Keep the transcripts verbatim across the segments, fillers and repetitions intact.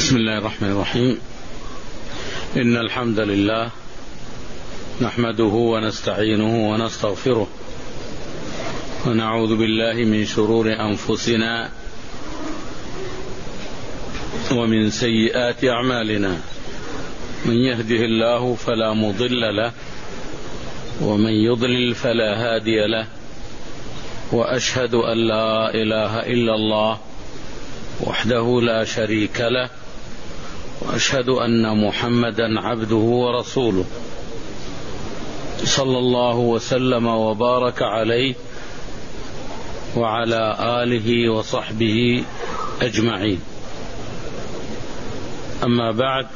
بسم الله الرحمن الرحيم. إن الحمد لله نحمده ونستعينه ونستغفره ونعوذ بالله من شرور أنفسنا ومن سيئات أعمالنا. من يهده الله فلا مضل له ومن يضلل فلا هادي له، وأشهد أن لا إله إلا الله وحده لا شريك له، وأشهد أن محمدا عبده ورسوله صلى الله وسلم وبارك عليه وعلى آله وصحبه أجمعين. أما بعد،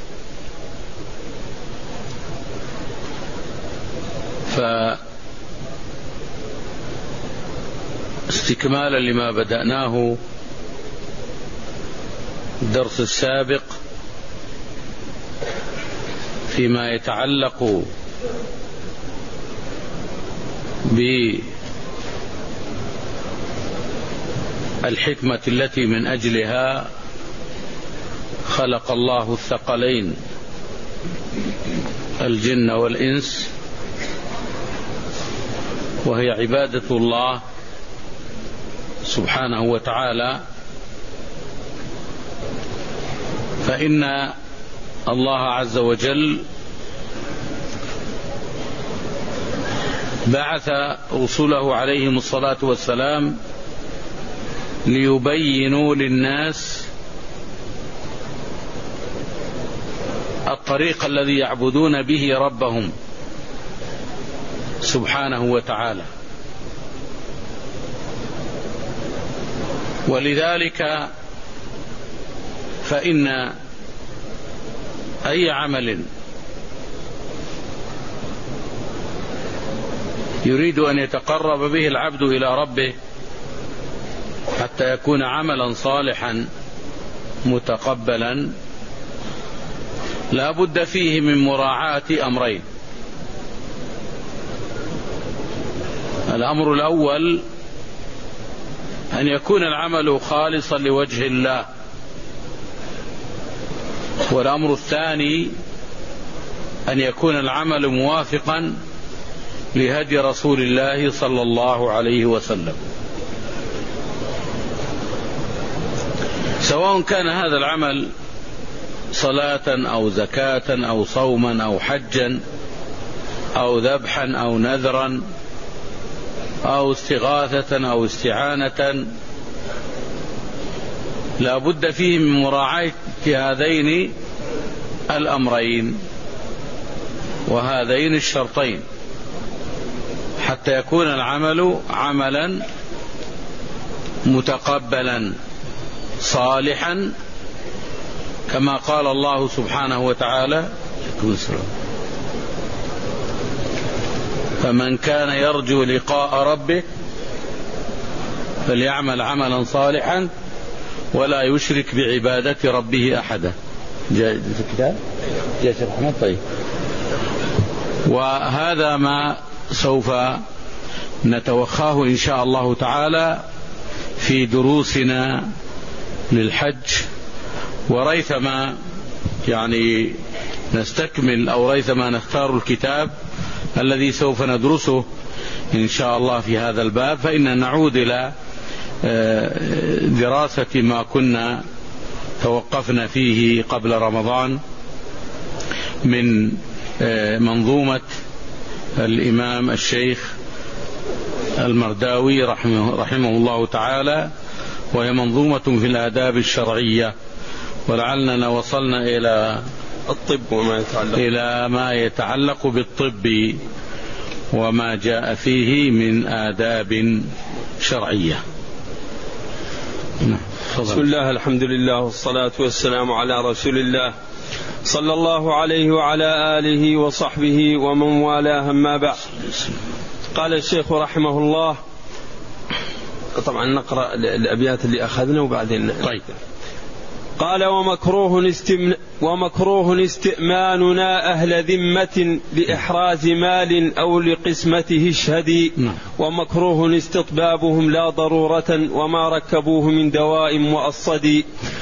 فاستكمالا لما بدأناه الدرس السابق فيما يتعلق بالحكمة التي من أجلها خلق الله الثقلين الجن والإنس، وهي عبادة الله سبحانه وتعالى. فإن الله عز وجل بعث رسله عليهم الصلاة والسلام ليبينوا للناس الطريق الذي يعبدون به ربهم سبحانه وتعالى. ولذلك فإن أي عمل يريد أن يتقرب به العبد إلى ربه حتى يكون عملا صالحا متقبلا لا بد فيه من مراعاة أمرين. الأمر الأول أن يكون العمل خالصا لوجه الله، والأمر الثاني أن يكون العمل موافقا لهدي رسول الله صلى الله عليه وسلم، سواء كان هذا العمل صلاة أو زكاة أو صوما أو حجا أو ذبحا أو نذرا أو استغاثة أو استعانة، لا بد فيه من مراعاة هذين الأمرين وهذين الشرطين حتى يكون العمل عملا متقبلا صالحا، كما قال الله سبحانه وتعالى: فمن كان يرجو لقاء ربه فليعمل عملا صالحا ولا يشرك بعبادة ربه أحدا. جاء في الكتاب جاء شيخ أحمد. طيب، وهذا ما سوف نتوخاه إن شاء الله تعالى في دروسنا للحج، وريثما يعني نستكمل أو ريثما نختار الكتاب الذي سوف ندرسه إن شاء الله في هذا الباب، فإن نعود إلى دراسة ما كنا توقفنا فيه قبل رمضان من منظومة الإمام الشيخ المرداوي رحمه, رحمه الله تعالى، وهي منظومة في الآداب الشرعية. ولعلنا وصلنا إلى الطب وما يتعلق إلى ما يتعلق بالطب وما جاء فيه من آداب شرعية. بسم الله، الحمد لله والصلاة والسلام على رسول الله صلى الله عليه وعلى آله وصحبه ومن والاه، أما بعد. قال الشيخ رحمه الله، طبعا نقرأ الأبيات اللي أخذنا وبعدين. طيب. قال: ومكروه, استمن ومكروه استئماننا أهل ذمة لإحراز مال أو لقسمته اشهدي، ومكروه استطبابهم لا ضرورة وما ركبوه من دواء مؤصدي،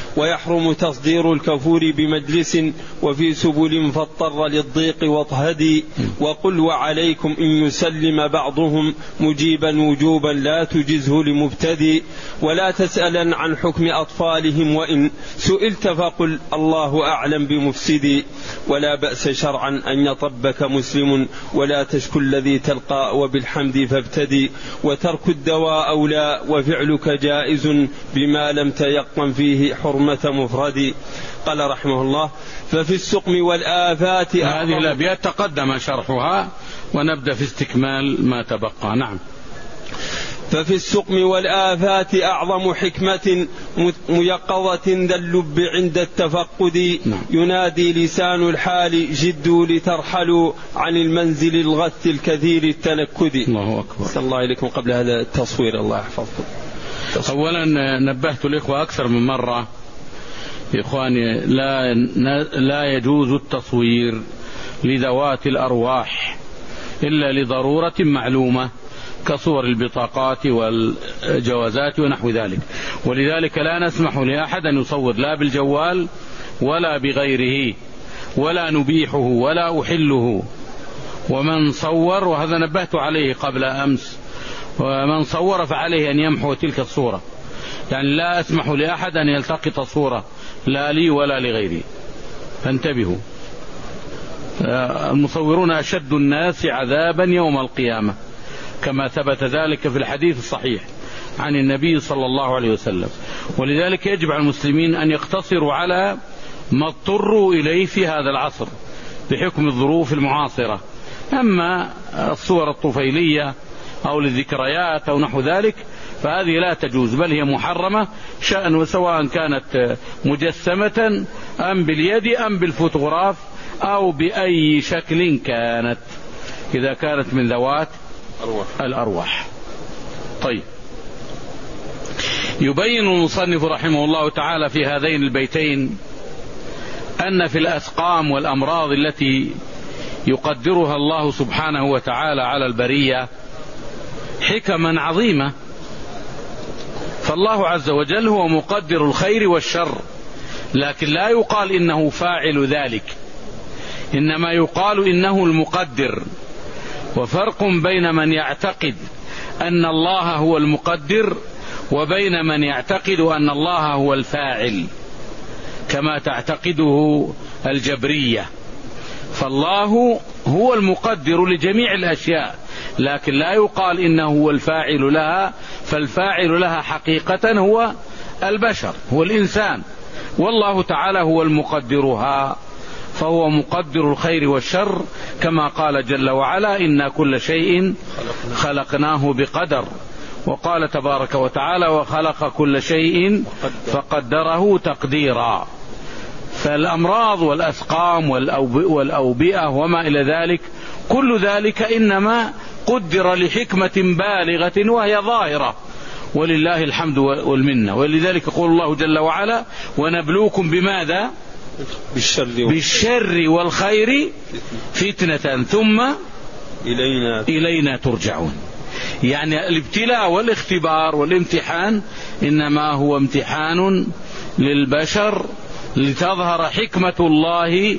ويحرم تصدير الكفور بمجلس وفي سبل فاضطر للضيق واطهدي وقل وعليكم إن يسلم بعضهم مجيبا وجوبا لا تجزه لمبتدي ولا تسألا عن حكم أطفالهم وإن سئلت فقل الله أعلم بمفسدي ولا بأس شرعا أن يطبك مسلم ولا تشكو الذي تلقى وبالحمد فابتدي وترك الدواء أولى وفعلك جائز بما لم تيقن فيه حرمة مفرد. قال رحمه الله ففي السقم والآفات هذه الأبيات تقدم شرحها ونبدأ في استكمال ما تبقى. نعم. ففي السقم والآفات أعظم حكمة ميقظة ذا اللب عند التفقد ينادي لسان الحال جدوا لترحلوا عن المنزل الغث الكثير التنكد. الله أكبر. صلى الله عليكم. قبل هذا التصوير الله يحفظكم. أولا نبهت الإخوة أكثر من مرة يا إخواني لا, لا يجوز التصوير لذوات الأرواح إلا لضرورة معلومة كصور البطاقات والجوازات ونحو ذلك، ولذلك لا نسمح لأحد أن يصور لا بالجوال ولا بغيره ولا نبيحه ولا أحله. ومن صور، وهذا نبهت عليه قبل أمس، ومن صور فعليه أن يمحو تلك الصورة، يعني لا أسمح لأحد أن يلتقط صورة لا لي ولا لغيري، فانتبهوا. المصورون أشد الناس عذابا يوم القيامة كما ثبت ذلك في الحديث الصحيح عن النبي صلى الله عليه وسلم. ولذلك يجب على المسلمين أن يقتصروا على ما اضطروا إليه في هذا العصر بحكم الظروف المعاصرة. أما الصور الطفيلية أو للذكريات أو نحو ذلك فهذه لا تجوز، بل هي محرمة شأن، سواء كانت مجسمة أم باليد أم بالفوتوغراف أو بأي شكل كانت، إذا كانت من ذوات الأرواح. طيب، يبين المصنف رحمه الله تعالى في هذين البيتين أن في الأسقام والأمراض التي يقدرها الله سبحانه وتعالى على البرية حكما عظيمة، فالله عز وجل هو مقدر الخير والشر، لكن لا يقال إنه فاعل ذلك، إنما يقال إنه المقدر. وفرق بين من يعتقد أن الله هو المقدر وبين من يعتقد أن الله هو الفاعل كما تعتقده الجبرية. فالله هو المقدر لجميع الأشياء، لكن لا يقال إنه هو الفاعل لها، فالفاعل لها حقيقة هو البشر، هو الإنسان، والله تعالى هو المقدرها، فهو مقدر الخير والشر كما قال جل وعلا إنا كل شيء خلقناه بقدر. وقال تبارك وتعالى وخلق كل شيء فقدره تقديرا. فالأمراض والأسقام والأوبئة وما إلى ذلك كل ذلك إنما قدر لحكمة بالغة وهي ظاهرة، ولله الحمد والمنة. ولذلك يقول الله جل وعلا ونبلوكم بماذا؟ بالشر, بالشر والخير فتنة ثم إلينا, إلينا ترجعون. يعني الابتلاء والاختبار والامتحان إنما هو امتحان للبشر لتظهر حكمة الله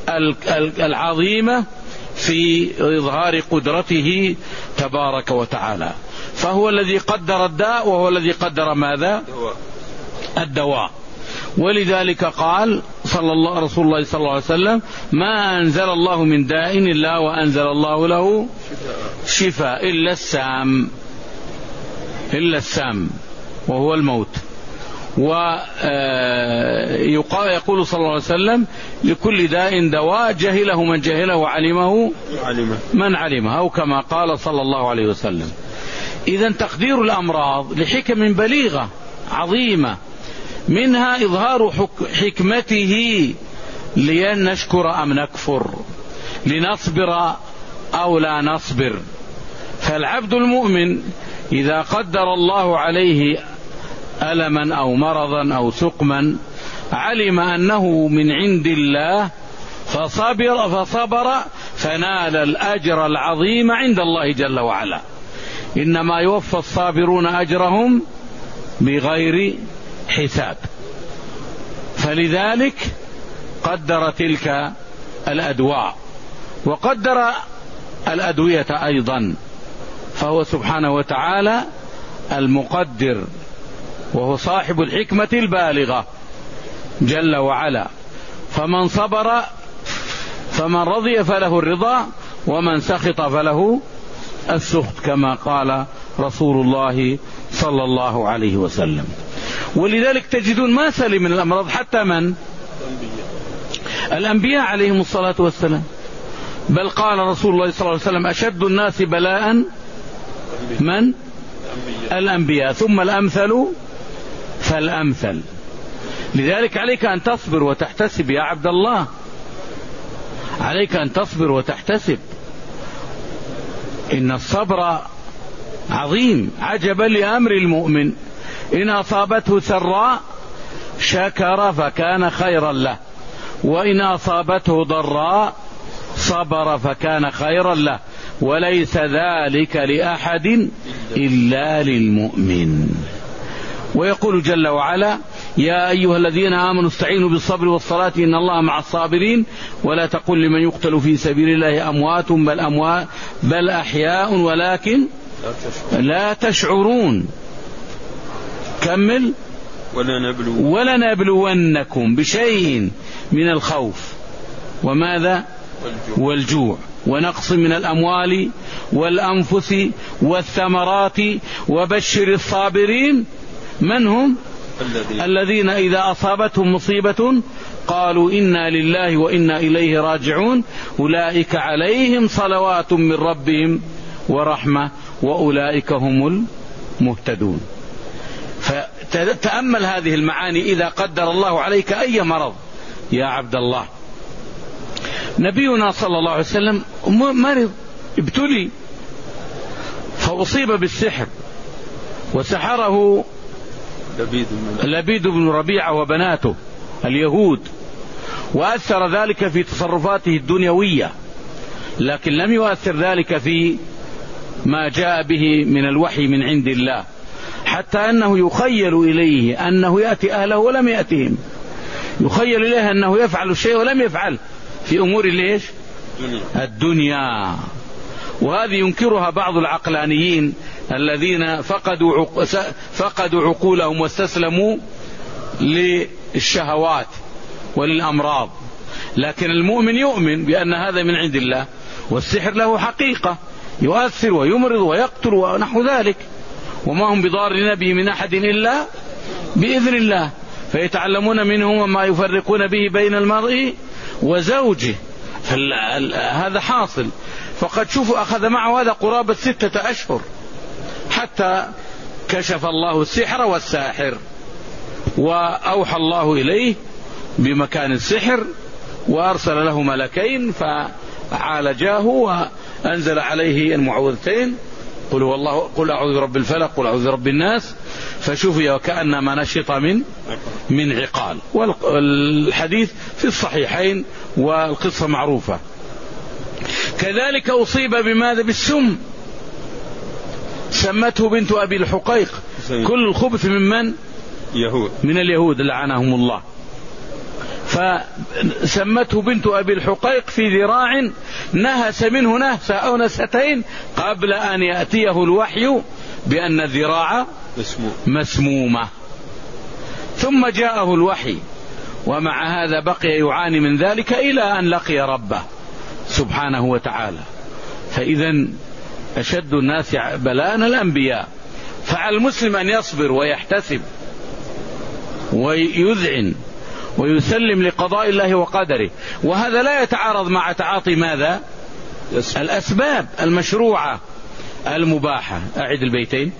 العظيمة في إظهار قدرته تبارك وتعالى. فهو الذي قدر الداء وهو الذي قدر ماذا؟ الدواء. ولذلك قال صلى الله رسول الله صلى الله عليه وسلم ما أنزل الله من داء إلا وأنزل الله له شفاء إلا السام، إلا السام وهو الموت. ويقول صلى الله عليه وسلم لكل داء دواء جهله من جهله وعلمه من علمه، أو كما قال صلى الله عليه وسلم. إذن تقدير الأمراض لحكم بليغة عظيمة، منها إظهار حكمته لنشكر أم نكفر، لنصبر أو لا نصبر. فالعبد المؤمن إذا قدر الله عليه ألما أو مرضا أو سقما علم أنه من عند الله فصبر, فصبر فنال الأجر العظيم عند الله جل وعلا. إنما يوفى الصابرون أجرهم بغير حساب. فلذلك قدر تلك الأدواء وقدر الأدوية أيضا، فهو سبحانه وتعالى المقدر، وهو صاحب الحكمة البالغة جل وعلا. فمن صبر فمن رضي فله الرضا، ومن سخط فله السخط، كما قال رسول الله صلى الله عليه وسلم. ولذلك تجدون ما سلم من الأمراض حتى من الأنبياء عليهم الصلاة والسلام، بل قال رسول الله صلى الله عليه وسلم أشد الناس بلاء من الأنبياء ثم الأمثل فالأمثل. لذلك عليك أن تصبر وتحتسب يا عبد الله، عليك أن تصبر وتحتسب، إن الصبر عظيم. عجبا لأمر المؤمن، إن أصابته سراء شكر فكان خيرا له، وإن أصابته ضراء صبر فكان خيرا له، وليس ذلك لأحد إلا للمؤمن. ويقول جل وعلا يا أيها الذين آمنوا استعينوا بالصبر والصلاة إن الله مع الصابرين ولا تقل لمن يقتل في سبيل الله أموات بل أموات بل أحياء ولكن لا تشعرون. كمل ولنبلونكم بشيء من الخوف وماذا والجوع ونقص من الأموال والأنفس والثمرات وبشر الصابرين. من هم؟ الذين إذا أصابتهم مصيبة قالوا إنا لله وإنا إليه راجعون أولئك عليهم صلوات من ربهم ورحمة وأولئك هم المهتدون. فتأمل هذه المعاني إذا قدر الله عليك أي مرض يا عبد الله. نبينا صلى الله عليه وسلم مرض، ابتلي فأصيب بالسحر، وسحره لبيد بن ربيعة وبناته اليهود، وأثر ذلك في تصرفاته الدنيوية، لكن لم يؤثر ذلك في ما جاء به من الوحي من عند الله، حتى أنه يخيل إليه أنه يأتي أهله ولم يأتهم، يخيل إليه أنه يفعل الشيء ولم يفعل في أمور ليش الدنيا. وهذه ينكرها بعض العقلانيين الذين فقدوا عق... فقدوا عقولهم واستسلموا للشهوات وللأمراض. لكن المؤمن يؤمن بأن هذا من عند الله، والسحر له حقيقة يؤثر ويمرض ويقتل ونحو ذلك، وما هم بضارين به من أحد إلا بإذن الله، فيتعلمون منه ما يفرقون به بين المرء وزوجه. هذا حاصل. فقد شوفوا أخذ معه هذا قرابة ستة أشهر حتى كشف الله السحر والساحر، وأوحى الله إليه بمكان السحر وأرسل له ملكين فعالجاه وأنزل عليه المعوذتين قل هو الله قل أعوذ برب الفلق قل أعوذ برب الناس، فشوفي وكأنما نشط من من عقال. والحديث في الصحيحين والقصة معروفة. كذلك أصيب بماذا؟ بالسم، سمته بنت أبي الحقيق كل الخبث من من؟ يهود من اليهود لعنهم الله. فسمته بنت أبي الحقيق في ذراع نهس منه نهسة أو نهستين قبل أن يأتيه الوحي بأن الذراع مسمومة. ثم جاءه الوحي، ومع هذا بقي يعاني من ذلك إلى أن لقي ربه سبحانه وتعالى. فإذا أشد الناس بلاء الأنبياء، فعلى المسلم أن يصبر ويحتسب ويذعن ويسلم لقضاء الله وقدره، وهذا لا يتعارض مع تعاطي ماذا؟ الأسباب المشروعة المباحة. أعد البيتين.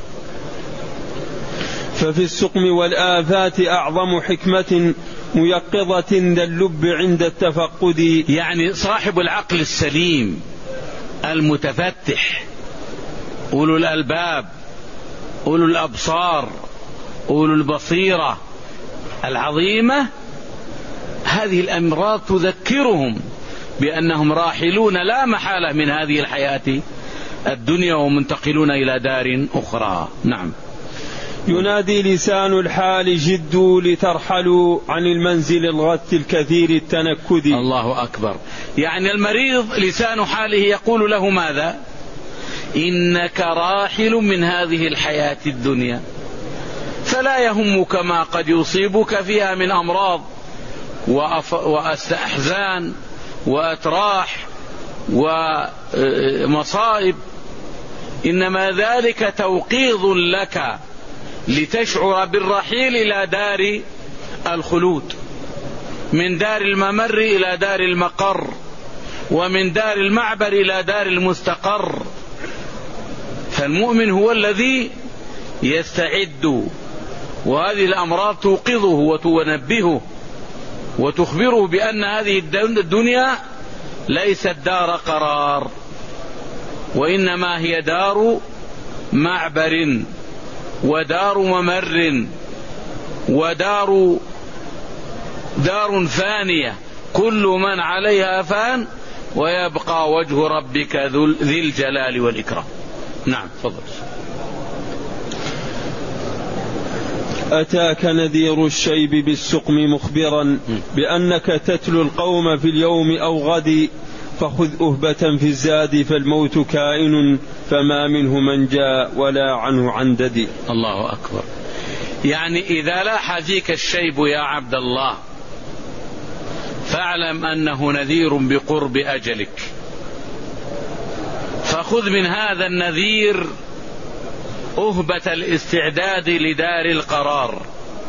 ففي السقم والآفات أعظم حكمة ميقظة للب عند التفقد. يعني صاحب العقل السليم المتفتح، أولو الألباب، أولو الأبصار، أولو البصيرة العظيمة، هذه الأمراض تذكرهم بأنهم راحلون لا محالة من هذه الحياة الدنيا ومنتقلون إلى دار أخرى. نعم. ينادي لسان الحال جدوا لترحلوا عن المنزل الغث الكثير التنكد. الله أكبر. يعني المريض لسان حاله يقول له ماذا؟ إنك راحل من هذه الحياة الدنيا، فلا يهمك ما قد يصيبك فيها من أمراض وأحزان وأتراح ومصائب، إنما ذلك توقيظ لك لتشعر بالرحيل إلى دار الخلود، من دار الممر إلى دار المقر، ومن دار المعبر إلى دار المستقر. فالمؤمن هو الذي يستعد، وهذه الأمراض توقظه وتنبهه وتخبره بأن هذه الدنيا ليست دار قرار، وإنما هي دار معبر ودار ممر ودار دار فانية، كل من عليها فان ويبقى وجه ربك ذي الجلال والإكرام. نعم تفضل. أتاك نذير الشيب بالسقم مخبرا بأنك تتلو القوم في اليوم أو غد، فخذ أهبة في الزاد فالموت كائن، فما منه من جاء ولا عنه عندد. الله أكبر. يعني إذا لاح فيك الشيب يا عبد الله فاعلم أنه نذير بقرب أجلك، فخذ من هذا النذير أهبة الاستعداد لدار القرار،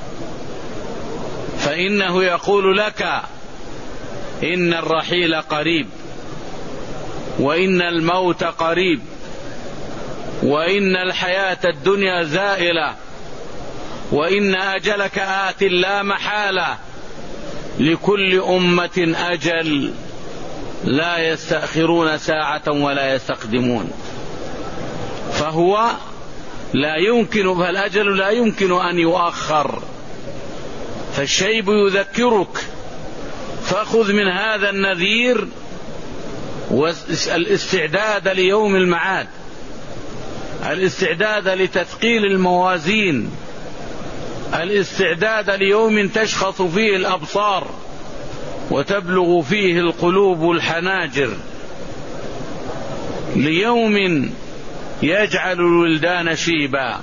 فإنه يقول لك إن الرحيل قريب، وإن الموت قريب، وإن الحياة الدنيا زائلة، وإن أجلك آت لا محالة، لكل أمة أجل لا يستأخرون ساعة ولا يستقدمون، فهو لا يمكن، فالأجل لا يمكن أن يؤخر، فالشيب يذكرك، فخذ من هذا النذير والاستعداد ليوم المعاد، الاستعداد لتثقيل الموازين، الاستعداد ليوم تشخص فيه الأبصار وتبلغ فيه القلوب الحناجر، ليوم يجعل الولدان شيبا.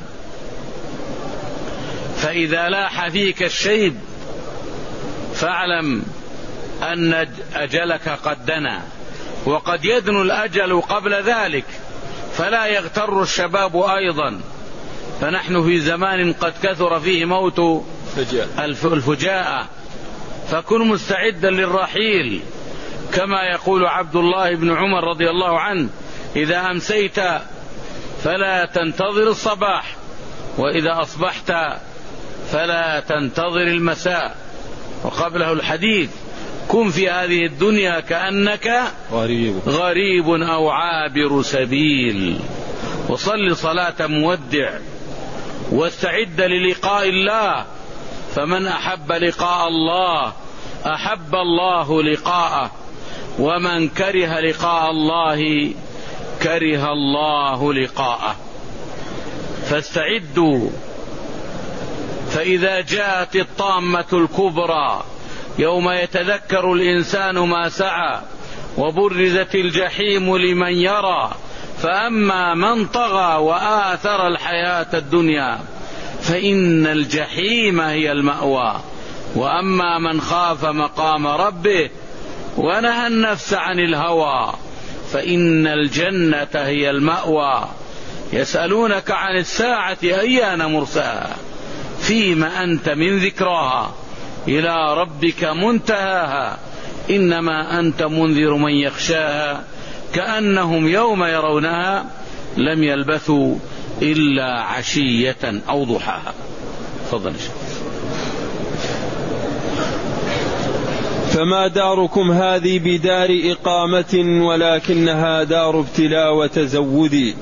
فإذا لاح فيك الشيب فاعلم أن أجلك قد دنا، وقد يدنو الأجل قبل ذلك، فلا يغتر الشباب أيضا، فنحن في زمان قد كثر فيه موت الفجاءة، فكن مستعدا للرحيل، كما يقول عبد الله بن عمر رضي الله عنه: إذا أمسيت فلا تنتظر الصباح، وإذا أصبحت فلا تنتظر المساء. وقبله الحديث: كن في هذه الدنيا كأنك غريب, غريب أو عابر سبيل، وصل صلاة مودع، واستعد للقاء الله، فمن أحب لقاء الله أحب الله لقاءه، ومن كره لقاء الله كره الله لقاءه. فاستعدوا، فإذا جاءت الطامة الكبرى يوم يتذكر الإنسان ما سعى، وبرزت الجحيم لمن يرى، فأما من طغى وآثر الحياة الدنيا فإن الجحيم هي المأوى، وأما من خاف مقام ربه ونهى النفس عن الهوى فإن الجنة هي المأوى. يسألونك عن الساعة أيان مرساها، فيما أنت من ذكراها، إلى ربك منتهاها، إنما أنت منذر من يخشاها، كأنهم يوم يرونها لم يلبثوا إلا عشية أو ضحاها. تفضل. فما داركم هذه بدار إقامة، ولكنها دار ابتلاء وتزود.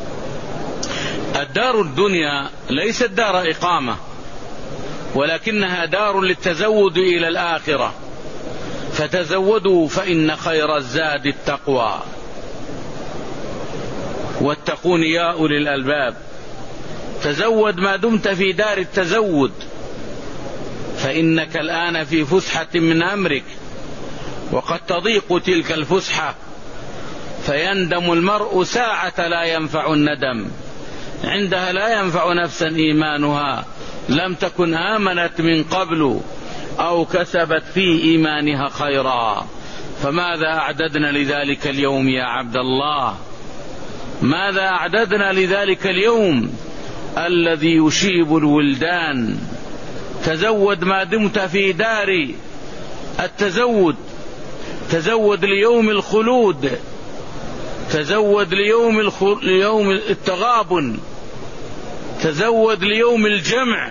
الدار الدنيا ليست دار إقامة، ولكنها دار للتزود إلى الآخرة، فتزودوا فإن خير الزاد التقوى، واتقون يا أولي الألباب. تزود ما دمت في دار التزود، فإنك الآن في فسحة من أمرك، وقد تضيق تلك الفسحة، فيندم المرء ساعة لا ينفع الندم، عندها لا ينفع نفسا إيمانها لم تكن آمنت من قبل أو كسبت في إيمانها خيرا. فماذا أعددنا لذلك اليوم يا عبد الله؟ ماذا أعددنا لذلك اليوم الذي يشيب الولدان؟ تزود ما دمت في دار التزود، تزود ليوم الخلود، تزود ليوم, الخل... ليوم التغابن، تزود ليوم الجمع،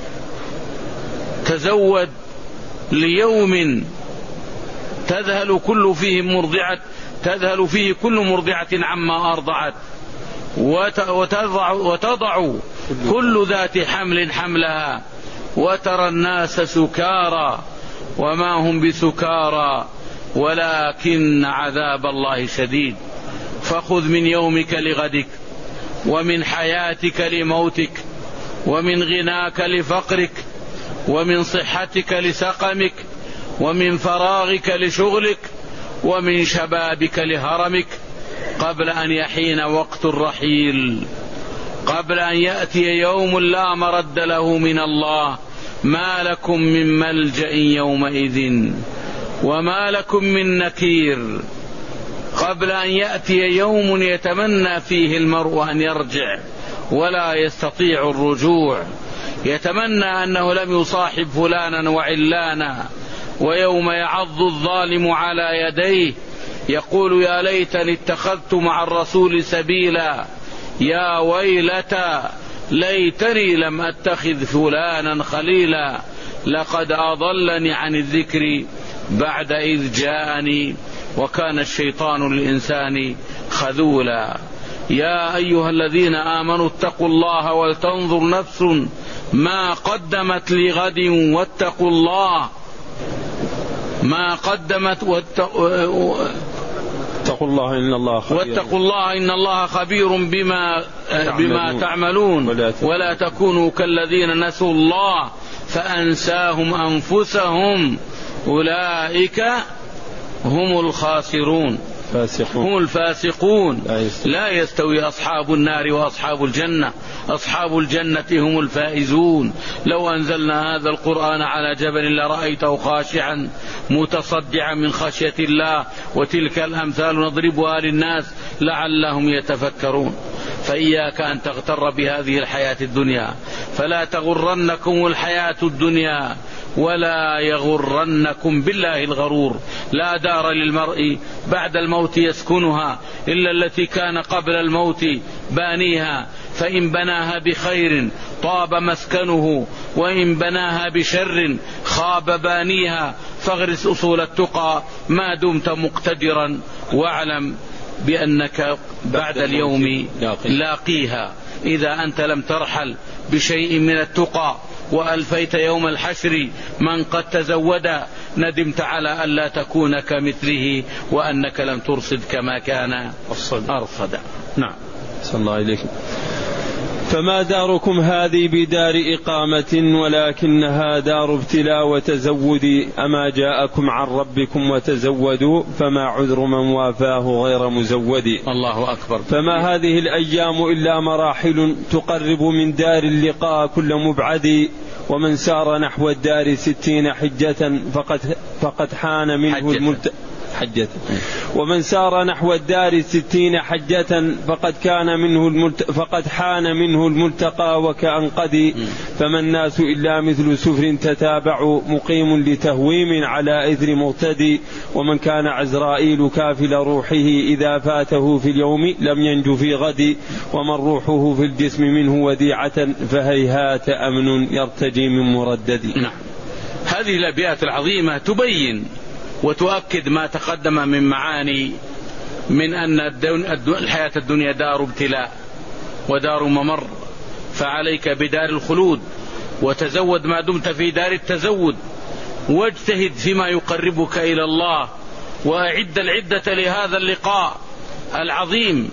تزود ليوم تذهل كل فيه مرضعة تذهل فيه كل مرضعة عما أرضعت، وتضع, وتضع كل ذات حمل حملها، وترى الناس سكارى وما هم بسكارى ولكن عذاب الله شديد. فخذ من يومك لغدك، ومن حياتك لموتك، ومن غناك لفقرك، ومن صحتك لسقمك، ومن فراغك لشغلك، ومن شبابك لهرمك، قبل أن يحين وقت الرحيل، قبل أن يأتي يوم لا مرد له من الله. ما لكم من ملجأ يومئذ وما لكم من نكير، قبل أن يأتي يوم يتمنى فيه المرء أن يرجع ولا يستطيع الرجوع، يتمنى أنه لم يصاحب فلانا وعلانا، ويوم يعض الظالم على يديه يقول يا ليتني اتخذت مع الرسول سبيلا، يا ويلتى ليتني لم أتخذ فلانا خليلا، لقد أضلني عن الذكر بعد إذ جاءني، وكان الشيطان للإنسان خذولا. يا أيها الذين آمنوا اتقوا الله ولتنظر نفس ما قدمت لغد واتقوا الله، ما قدمت واتقوا الله إن الله خبير واتقوا الله إن الله خبير بما بما تعملون، ولا تكونوا كالذين نسوا الله فأنساهم أنفسهم أولئك هم الخاسرون فاسقون. هم الفاسقون. لا يستوي أصحاب النار وأصحاب الجنة، أصحاب الجنة هم الفائزون. لو أنزلنا هذا القرآن على جبل لرأيته خاشعا متصدعا من خشية الله، وتلك الأمثال نضربها للناس لعلهم يتفكرون. فإياك أن تغتر بهذه الحياة الدنيا، فلا تغرنكم الحياة الدنيا ولا يغرنكم بالله الغرور. لا دار للمرء بعد الموت يسكنها إلا التي كان قبل الموت بانيها، فإن بناها بخير طاب مسكنه، وإن بناها بشر خاب بانيها. فاغرس أصول التقى ما دمت مقتدرا، واعلم بأنك بعد اليوم لاقيها. إذا أنت لم ترحل بشيء من التقى وألفيت يوم الحشر من قد تزود، ندمت على ألا تكون كمثله، وأنك لم ترصد كما كان أرصد. نعم. صلى الله عليكم. فما داركم هذه بدار إقامة ولكنها دار ابتلاء وتزود، أما جاءكم عن ربكم وتزودوا، فما عذر من وافاه غير مزود. الله أكبر. فما هذه الأيام إلا مراحل تقرب من دار اللقاء كل مبعد، ومن سار نحو الدار ستين حجة فقد, فقد حان منه الملت... حجة ومن سار نحو الدار ستين حجة فقد كان منه الملت... فقد حان منه الملتقى وكأن قد. فما الناس إلا مثل سفر تتابع مقيم لتهويم على إثر مغتدي، ومن كان عزرائيل كافل روحه إذا فاته في اليوم لم ينج في غد، ومن روحه في الجسم منه وديعة فهيهات أمن يرتجي من مردد. نعم. هذه الأبيات العظيمة تبين وتؤكد ما تقدم من معاني، من أن الحياة الدنيا دار ابتلاء ودار ممر، فعليك بدار الخلود، وتزود ما دمت في دار التزود، واجتهد فيما يقربك إلى الله، وأعد العدة لهذا اللقاء العظيم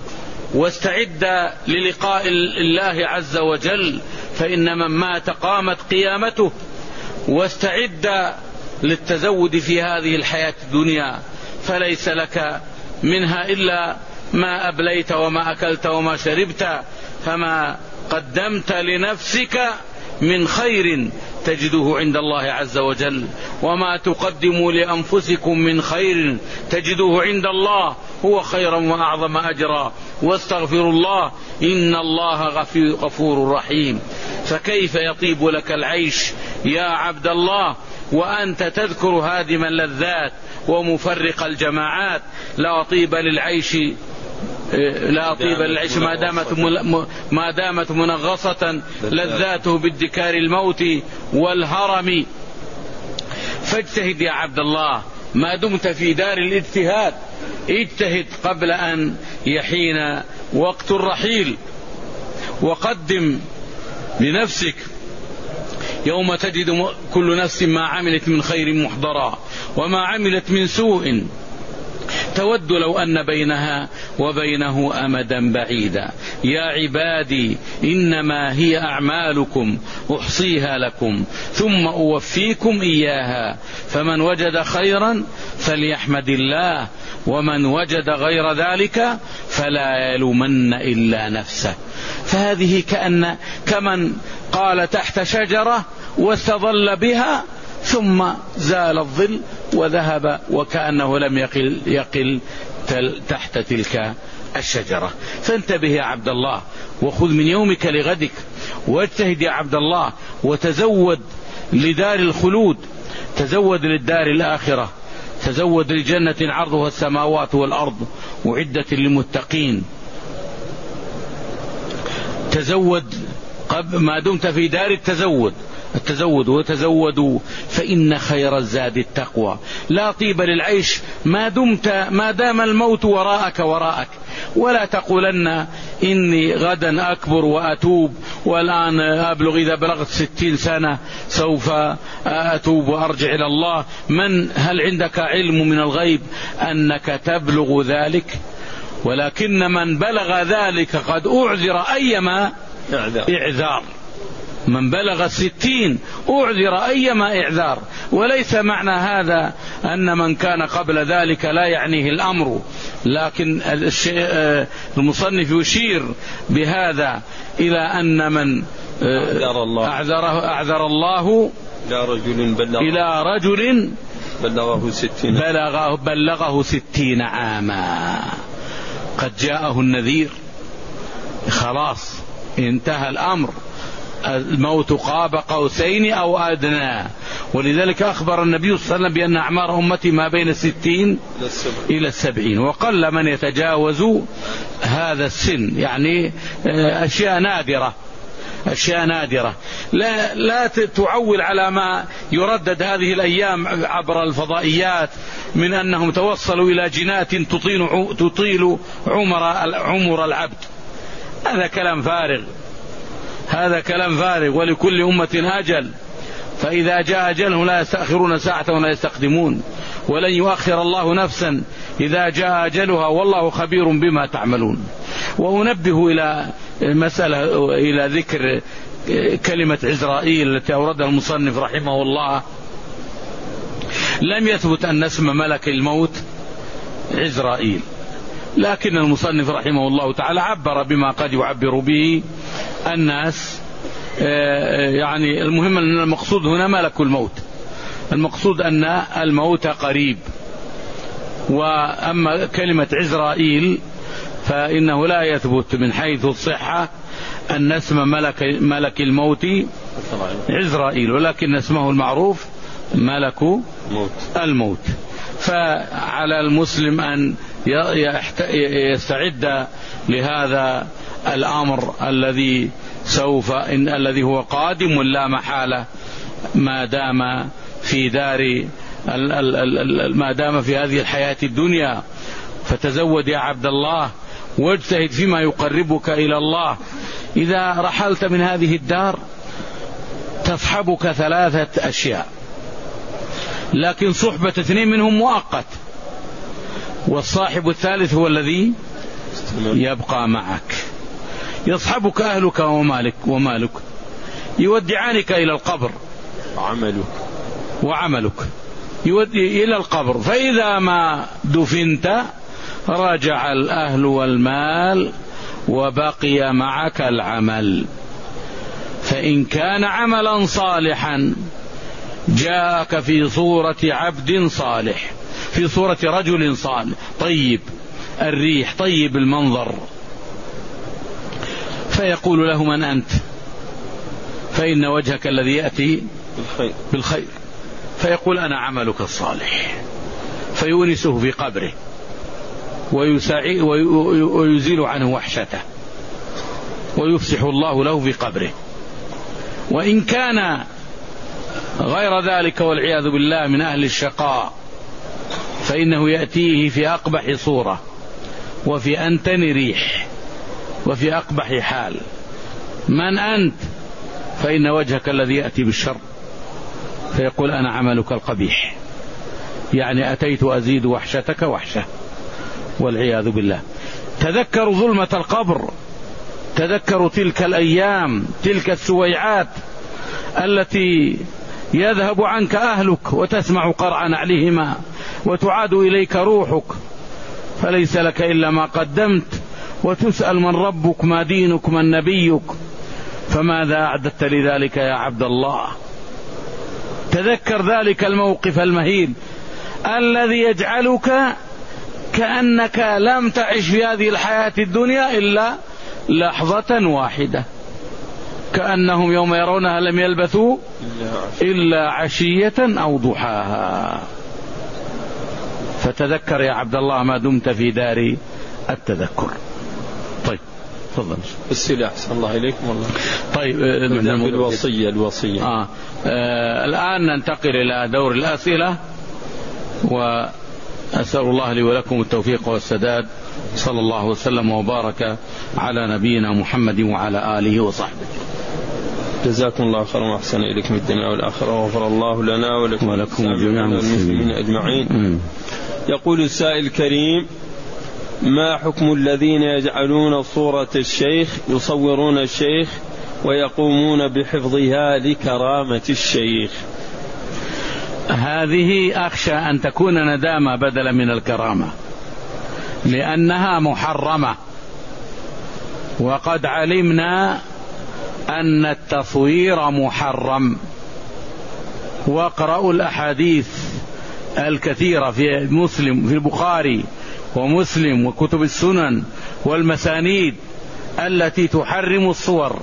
واستعد للقاء الله عز وجل، فإن من مات قامت قيامته. واستعد للتزود في هذه الحياة الدنيا، فليس لك منها إلا ما أبليت وما أكلت وما شربت، فما قدمت لنفسك من خير تجده عند الله عز وجل، وما تقدموا لأنفسكم من خير تجدوه عند الله هو خيرا وأعظم أجرا، واستغفروا الله إن الله غفور رحيم. فكيف يطيب لك العيش يا عبد الله وأنت تذكر هادم اللذات ومفرق الجماعات؟ لا طيب للعيش لا طيب للعيش ما دامت ما دامت منغصة لذاته بادكار الموت والهرم. فاجتهد يا عبد الله ما دمت في دار الاجتهاد، اجتهد قبل أن يحين وقت الرحيل، وقدم لنفسك يوم تجد كل نفس ما عملت من خير محضرا وما عملت من سوء تود لو أن بينها وبينه أمدا بعيدا. يا عبادي إنما هي أعمالكم أحصيها لكم ثم أوفيكم إياها، فمن وجد خيرا فليحمد الله، ومن وجد غير ذلك فلا يلومن إلا نفسه. فهذه كأن كمن قال تحت شجرة واستظل بها ثم زال الظل وذهب وكأنه لم يقل, يقل تحت تلك الشجرة. فانتبه يا عبد الله وخذ من يومك لغدك، واجتهد يا عبد الله وتزود لدار الخلود، تزود للدار الآخرة، تزود لجنة عرضها السماوات والأرض أعدت للمتقين. تزود ما دمت في دار التزود التزود وتزودوا فإن خير الزاد التقوى. لا طيب للعيش ما دمت ما دام الموت وراءك وراءك، ولا تقولن إني غدا أكبر وأتوب والآن أبلغ إذا بلغت ستين سنة سوف أتوب وأرجع إلى الله. من هل عندك علم من الغيب أنك تبلغ ذلك؟ ولكن من بلغ ذلك قد أعذر أيما إعذار، من بلغ الستين أعذر أيما إعذار. وليس معنى هذا أن من كان قبل ذلك لا يعنيه الأمر، لكن المصنف يشير بهذا إلى أن من أعذره أعذر الله إلى رجل بلغه ستين, بلغه, بلغه ستين عاما، قد جاءه النذير، خلاص انتهى الأمر، الموت قاب قوسين أو أدنى. ولذلك أخبر النبي صلى الله عليه وسلم بأن أعمار أمتي ما بين الستين إلى السبعين، وقل من يتجاوز هذا السن، يعني أشياء نادرة أشياء نادرة. لا, لا تعول على ما يردد هذه الأيام عبر الفضائيات من أنهم توصلوا إلى جينات تطيل, تطيل عمر, عمر العبد. هذا كلام فارغ هذا كلام فارغ ولكل أمة أجل، فإذا جاء أجلهم لا يستأخرون ساعة ولا يستقدمون، ولن يؤخر الله نفسا إذا جاء أجلها، والله خبير بما تعملون. وأنبه إلى مسألة إلى ذكر كلمة عزرائيل التي أوردها المصنف رحمه الله. لم يثبت أن اسم ملك الموت عزرائيل، لكن المصنف رحمه الله تعالى عبر بما قد يعبر به الناس. يعني المهم أن المقصود هنا ملك الموت، المقصود أن الموت قريب. وأما كلمة عزرائيل فإنه لا يثبت من حيث الصحة أن اسم ملك, ملك الموت عزرائيل، ولكن اسمه المعروف ملك الموت. فعلى المسلم أن يستعد لهذا الأمر الذي سوف إن الذي هو قادم لا محالة ما دام في دار ما دام في هذه الحياة الدنيا. فتزود يا عبد الله واجتهد فيما يقربك إلى الله. إذا رحلت من هذه الدار تصحبك ثلاثة أشياء، لكن صحبة اثنين منهم مؤقت، والصاحب الثالث هو الذي يبقى معك، يصحبك أهلك ومالك ومالك، يودعانك إلى القبر وعملك وعملك يودي إلى القبر، فإذا ما دفنت رجع الأهل والمال وبقي معك العمل. فإن كان عملا صالحا جاءك في صورة عبد صالح، في صورة رجل صالح طيب الريح طيب المنظر، فيقول له: من أنت؟ فإن وجهك الذي يأتي بالخير, بالخير. فيقول: أنا عملك الصالح، فيونسه في قبره ويزيل عنه وحشته ويفسح الله له في قبره. وإن كان غير ذلك والعياذ بالله من أهل الشقاء فإنه يأتيه في أقبح صورة وفي أنتن ريح وفي أقبح حال. من أنت؟ فإن وجهك الذي يأتي بالشر. فيقول: أنا عملك القبيح، يعني أتيت أزيد وحشتك وحشة والعياذ بالله. تذكروا ظلمة القبر، تذكروا تلك الأيام، تلك السويعات التي يذهب عنك أهلك وتسمع قرع نعلهما وتعاد إليك روحك، فليس لك إلا ما قدمت، وتسأل: من ربك؟ ما دينك؟ من نبيك؟ فماذا أعددت لذلك يا عبد الله؟ تذكر ذلك الموقف المهين الذي يجعلك كأنك لم تعش في هذه الحياة الدنيا إلا لحظة واحدة، كأنهم يوم يرونها لم يلبثوا إلا عشية أو ضحاها. فتذكر يا عبد الله ما دمت في دار التذكر. طيب تفضل. السلاح صلى الله إليكم والله. طيب الوصية الوصية آه. آه. الآن ننتقل إلى دور الأسئلة، وأسأل الله لي ولكم التوفيق والسداد. صلى الله وسلم وبارك على نبينا محمد وعلى آله وصحبه. جزاكم الله خيرا وأحسن إليكم في الدنيا والآخرة، وغفر الله لنا ولكم ولكم جميعا المسلمين أجمعين. يقول السائل الكريم: ما حكم الذين يجعلون صورة الشيخ يصورون الشيخ ويقومون بحفظها لكرامة الشيخ؟ هذه أخشى أن تكون ندامة بدلا من الكرامة، لأنها محرمة، وقد علمنا أن التصوير محرم. واقرأوا الأحاديث الكثيرة في مسلم في البخاري ومسلم وكتب السنن والمسانيد التي تحرم الصور،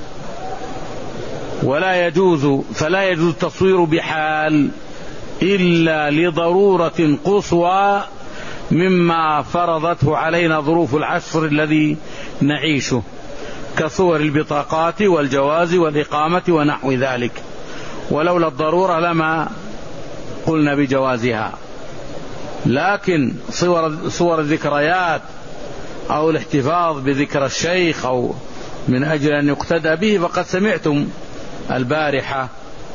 ولا يجوز فلا يجوز التصوير بحال إلا لضرورة قصوى مما فرضته علينا ظروف العصر الذي نعيشه، كصور البطاقات والجواز والإقامة ونحو ذلك، ولولا الضرورة لما قلنا بجوازها. لكن صور, صور الذكريات أو الاحتفاظ بذكر الشيخ أو من أجل أن يقتدى به، فقد سمعتم البارحة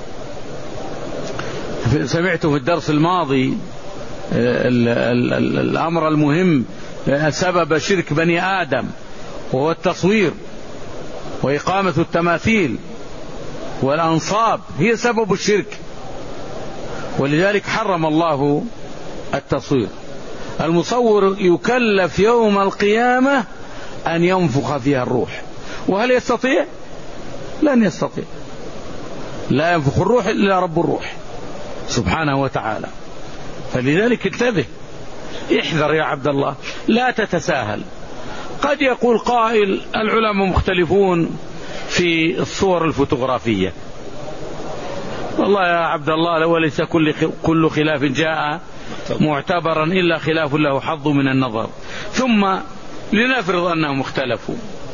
سمعتم في الدرس الماضي ال ال ال الأمر المهم سبب شرك بني آدم، وهو التصوير وإقامة التماثيل والأنصاب، هي سبب الشرك، ولذلك حرم الله التصوير. المصور يكلف يوم القيامة أن ينفخ فيها الروح، وهل يستطيع؟ لن يستطيع، لا ينفخ الروح إلا رب الروح سبحانه وتعالى. فلذلك انتبه، احذر يا عبد الله، لا تتساهل. قد يقول قائل: العلماء مختلفون في الصور الفوتوغرافية. والله يا عبد الله، وليس كل كل خلاف جاء معتبرا إلا خلاف له حظ من النظر. ثم لنفرض أنهم اختلفوا،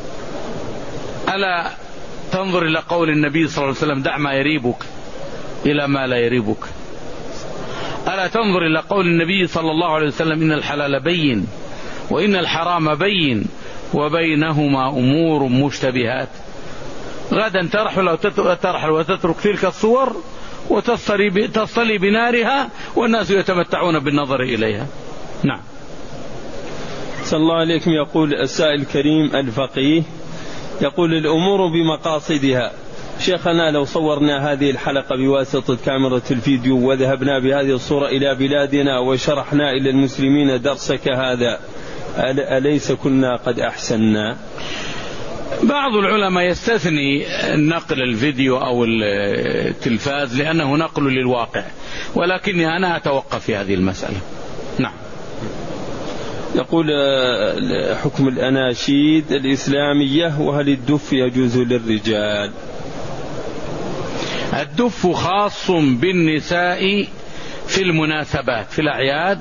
ألا تنظر إلى قول النبي صلى الله عليه وسلم: دع ما يريبك إلى ما لا يريبك؟ ألا تنظر إلى قول النبي صلى الله عليه وسلم: إن الحلال بين وإن الحرام بين وبينهما أمور مشتبهات؟ غدا ترحل ترحل وتترك تلك الصور وتصطلي بنارها والناس يتمتعون بالنظر إليها. نعم. صلى الله عليكم. يقول السائل الكريم الفقيه، يقول الأمور بمقاصدها. شيخنا لو صورنا هذه الحلقة بواسطة كاميرا الفيديو وذهبنا بهذه الصورة إلى بلادنا وشرحنا إلى المسلمين درسك هذا، أليس كنا قد أحسننا؟ بعض العلماء يستثني نقل الفيديو أو التلفاز لأنه نقل للواقع، ولكني أنا أتوقف في هذه المسألة. نعم. يقول حكم الأناشيد الإسلامية، وهل الدف يجوز للرجال؟ الدف خاص بالنساء في المناسبات، في الأعياد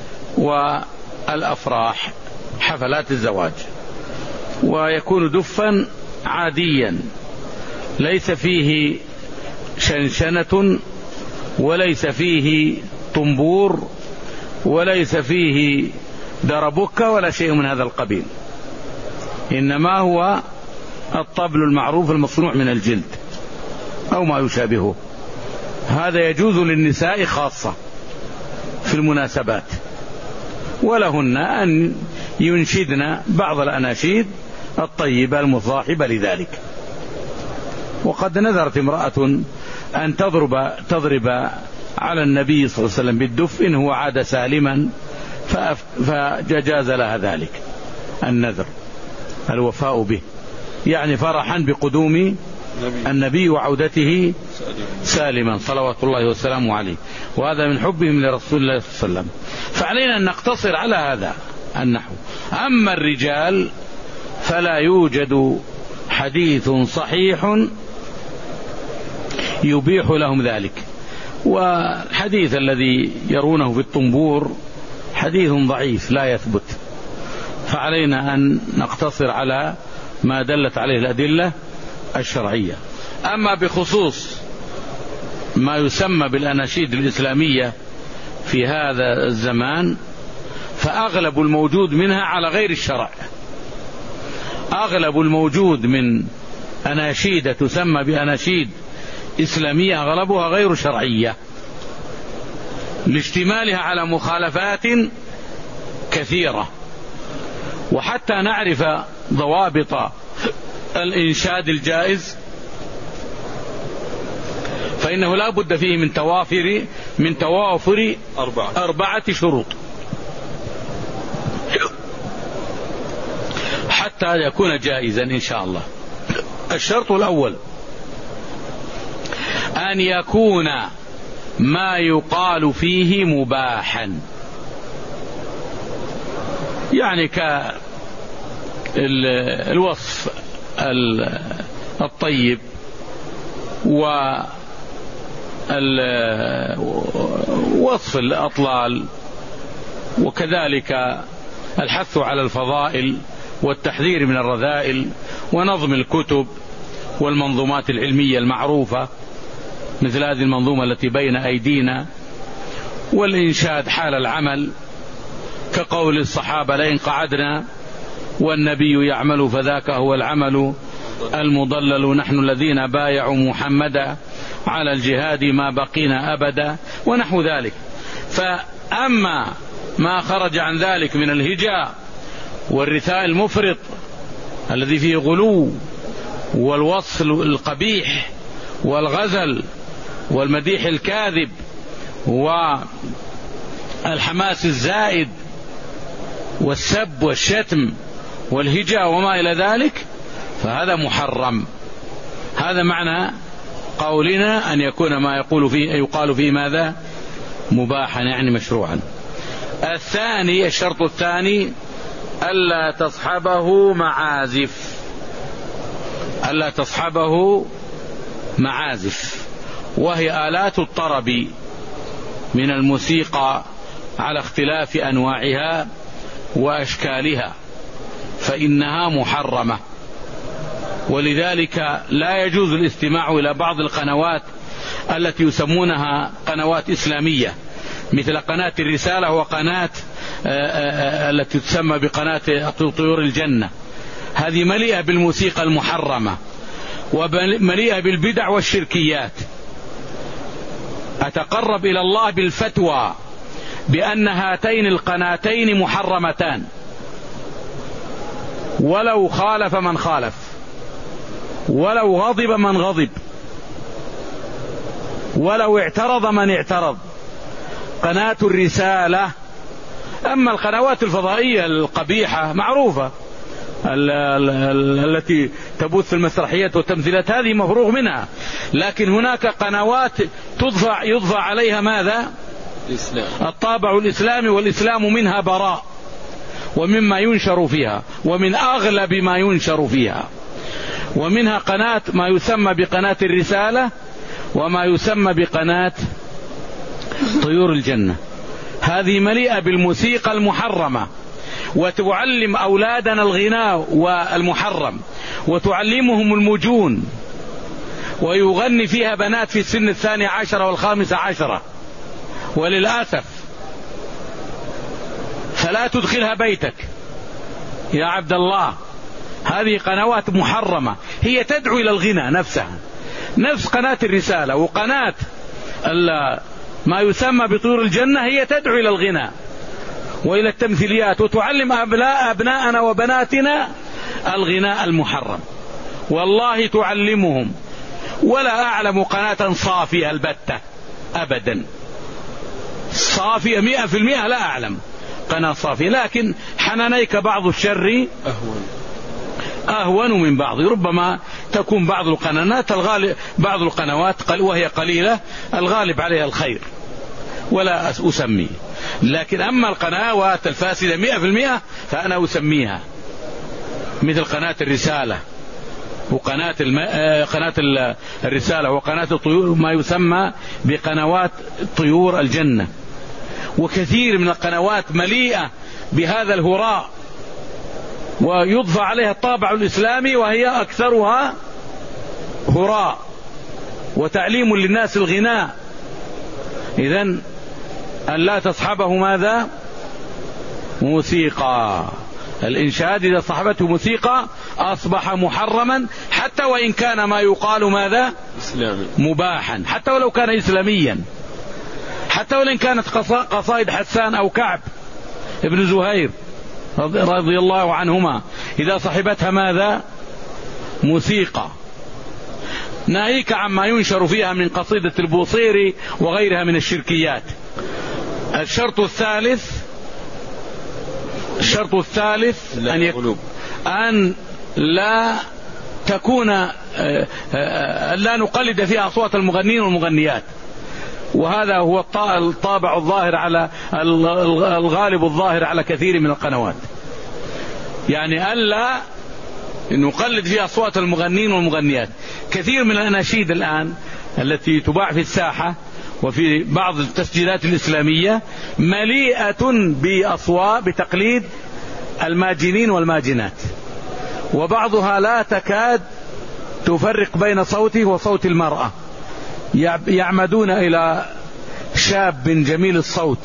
والأفراح، حفلات الزواج، ويكون دفا عاديا ليس فيه شنشنة وليس فيه طنبور وليس فيه دربكة ولا شيء من هذا القبيل، إنما هو الطبل المعروف المصنوع من الجلد أو ما يشابهه. هذا يجوز للنساء خاصة في المناسبات، ولهن أن ينشدن بعض الأناشيد الطيبة المصاحبة لذلك. وقد نذرت امرأة أن تضرب تضرب على النبي صلى الله عليه وسلم بالدف إن هو عاد سالما، فجاز لها ذلك النذر الوفاء به، يعني فرحا بقدوم النبي وعودته سالما صلوات الله وسلامه عليه، وهذا من حبهم لرسول الله صلى الله عليه وسلم. فعلينا أن نقتصر على هذا النحو. أما الرجال فلا يوجد حديث صحيح يبيح لهم ذلك، والحديث الذي يرونه في الطنبور حديث ضعيف لا يثبت، فعلينا أن نقتصر على ما دلت عليه الأدلة الشرعية. أما بخصوص ما يسمى بالأناشيد الإسلامية في هذا الزمان، فأغلب الموجود منها على غير الشرع. أغلب الموجود من أناشيد تسمى بأناشيد إسلامية أغلبها غير شرعية، لاشتمالها على مخالفات كثيرة. وحتى نعرف ضوابط الإنشاد الجائز فإنه لا بد فيه من توافر من توافر أربعة, أربعة شروط حتى يكون جائزا إن شاء الله. الشرط الأول أن يكون ما يقال فيه مباحا، يعني كالوصف الطيب ووصف الأطلال، وكذلك الحث على الفضائل والتحذير من الرذائل، ونظم الكتب والمنظومات العلمية المعروفة مثل هذه المنظومة التي بين أيدينا، والإنشاد حال العمل كقول الصحابة لئن قعدنا والنبي يعمل فذاك هو العمل المضلل، نحن الذين بايعوا محمدا على الجهاد ما بقينا أبدا، ونحو ذلك. فأما ما خرج عن ذلك من الهجاء والرثاء المفرط الذي فيه غلو والوصف القبيح والغزل والمديح الكاذب والحماس الزائد والسب والشتم والهجاء وما إلى ذلك، فهذا محرم. هذا معنى قولنا أن يكون ما يقول فيه يقال فيه ماذا؟ مباحا، يعني مشروعا. الثاني، الشرط الثاني ألا تصحبه معازف، ألا تصحبه معازف، وهي آلات الطرب من الموسيقى على اختلاف أنواعها وأشكالها، فإنها محرمة. ولذلك لا يجوز الاستماع إلى بعض القنوات التي يسمونها قنوات إسلامية، مثل قناة الرسالة وقناة التي تسمى بقناة طيور الجنة. هذه مليئة بالموسيقى المحرمة ومليئة بالبدع والشركيات. أتقرب إلى الله بالفتوى بأن هاتين القناتين محرمتان، ولو خالف من خالف، ولو غضب من غضب، ولو اعترض من اعترض. قناة الرسالة. أما القنوات الفضائية القبيحة معروفة ال ال ال التي تبث المسرحيات والتمثيلات هذه مفروغ منها، لكن هناك قنوات تضفع يضفع عليها ماذا؟ الإسلام. الطابع الإسلامي، والإسلام منها براء ومما ينشر فيها ومن أغلب ما ينشر فيها. ومنها قناة ما يسمى بقناة الرسالة وما يسمى بقناة طيور الجنة. هذه مليئة بالموسيقى المحرمة، وتعلم أولادنا الغناء والمحرم، وتعلمهم المجون، ويغني فيها بنات في السن الثاني عشر والخامس عشرة، وللأسف فلا تدخلها بيتك يا عبد الله. هذه قنوات محرمة، هي تدعو إلى الغنى نفسها، نفس قناة الرسالة وقناة ما يسمى بطيور الجنة، هي تدعو إلى الغنى وإلى التمثيليات، وتعلم أبناء أبناءنا وبناتنا الغناء المحرم، والله تعلمهم. ولا أعلم قناة صافية البتة أبدا، صافية مئة في المئة، لا أعلم قناة صافية، لكن حنانيك بعض الشر أهون أهون من بعض. ربما تكون بعض القنوات الغالب بعض القنوات وهي قليلة الغالب عليها الخير ولا أسمي، لكن أما القنوات الفاسدة مئة في المئة فأنا أسميها، مثل قناة الرسالة وقناة الم... قناة الرسالة وقناة الطيور، ما يسمى بقنوات طيور الجنة. وكثير من القنوات مليئة بهذا الهراء ويضفى عليها الطابع الإسلامي، وهي أكثرها هراء وتعليم للناس الغناء. إذن أن لا تصحبه ماذا؟ موسيقى. الإنشاد إذا صحبته موسيقى أصبح محرما، حتى وإن كان ما يقال ماذا؟ إسلامي، مباحا، حتى ولو كان إسلاميا، حتى ولو كانت قصائد حسان أو كعب ابن زهير رضي الله عنهما، إذا صحبتها ماذا؟ موسيقى. ناهيك عما ينشر فيها من قصيدة البوصيري وغيرها من الشركيات. الشرط الثالث الشرط الثالث أن, يك... أن لا تكون لا نقلد فيها أصوات المغنين والمغنيات، وهذا هو الطابع الظاهر على الغالب الظاهر على كثير من القنوات، يعني ألا نقلد فيها أصوات المغنين والمغنيات. كثير من الأناشيد الآن التي تباع في الساحة وفي بعض التسجيلات الإسلامية مليئة بأصوات بتقليد الماجنين والماجنات، وبعضها لا تكاد تفرق بين صوته وصوت المرأة، يعمدون إلى شاب جميل الصوت،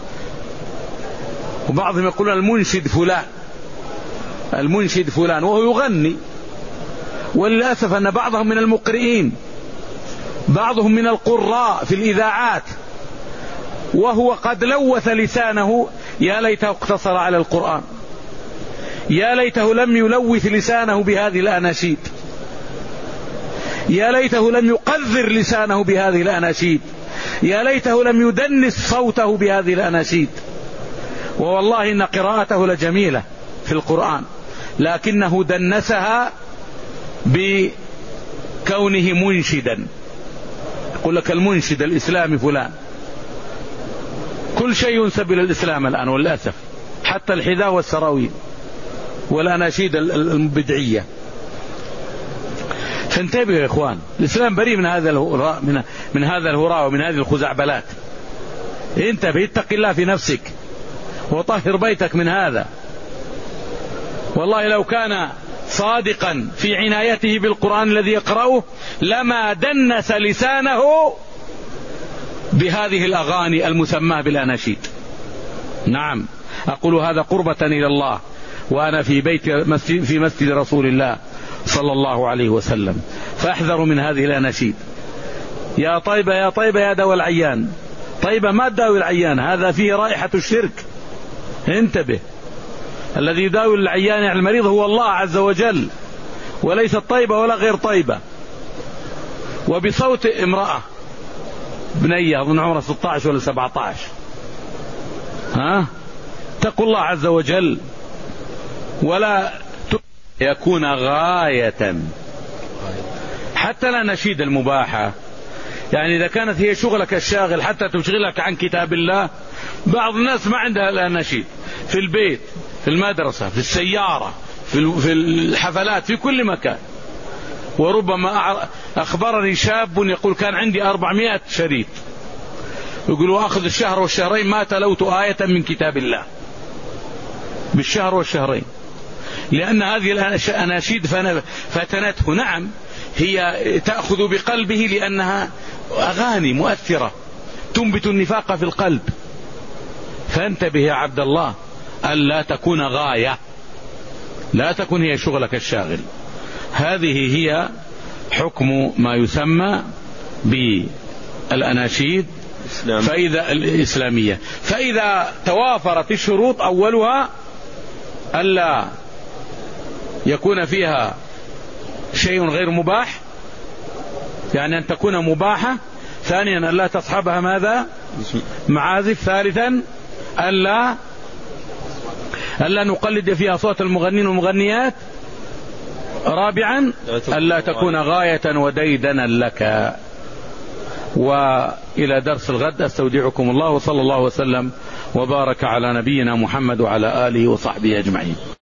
وبعضهم يقولون المنشد فلان المنشد فلان وهو يغني. وللأسف أن بعضهم من المقرئين، بعضهم من القراء في الإذاعات، وهو قد لوث لسانه. يا ليته اقتصر على القرآن، يا ليته لم يلوث لسانه بهذه الأناشيد، يا ليته لم يقذر لسانه بهذه الأناشيد، يا ليته لم يدنس صوته بهذه الأناشيد. ووالله إن قراءته لجميلة في القرآن، لكنه دنسها بكونه منشدا. يقول لك المنشد الإسلامي فلان، كل شيء ينسب إلى الإسلام الآن والأسف، حتى الحذاء والسراويل والأناشيد البدعية. فانتبهوا يا إخوان، الإسلام بريء من هذا الهراء من, من هذا الهراء ومن هذه الخزعبلات. انتبه، اتق الله في نفسك وطهر بيتك من هذا. والله لو كان صادقا في عنايته بالقرآن الذي يقرأه لما دنس لسانه بهذه الأغاني المسماة بالأناشيد. نعم، أقول هذا قربة إلى الله، وأنا في بيت مسجد في مسجد رسول الله صلى الله عليه وسلم، فاحذروا من هذه الأناشيد. يا طيبة يا طيبة يا دواء العيان. طيبة ما تداوي العيان، هذا فيه رائحة الشرك، انتبه. الذي يداوي العيان يعني المريض هو الله عز وجل، وليست طيبة ولا غير طيبة. وبصوت امرأة بنية أظن عمرها ستة عشر ولا سبعة عشر، ها، اتقوا الله عز وجل ولا يكون غاية. حتى لا نشيد المباحة، يعني إذا كانت هي شغلك الشاغل حتى تشغلك عن كتاب الله. بعض الناس ما عندها لا نشيد، في البيت، في المدرسة، في السيارة، في الحفلات، في كل مكان. وربما أخبرني شاب يقول كان عندي أربعمائة شريط، يقولوا أخذ الشهر والشهرين ما تلوت آية من كتاب الله بالشهر والشهرين، لأن هذه الأناشيد فتنته. نعم هي تأخذ بقلبه لأنها أغاني مؤثرة تنبت النفاق في القلب. فانتبه يا عبد الله ألا تكون غاية، لا تكون هي شغلك الشاغل. هذه هي حكم ما يسمى بالأناشيد فإذا الإسلامية. فإذا توافرت الشروط، أولها ألا يكون فيها شيء غير مباح، يعني أن تكون مباحة. ثانيا ألا تصحبها ماذا؟ معازف. ثالثا ألا ألا نقلد فيها صوت المغنين والمغنيات. رابعا ألا تكون غاية وديدنا لك. وإلى درس الغد أستودعكم الله، وصلى الله وسلم وبارك على نبينا محمد وعلى آله وصحبه أجمعين.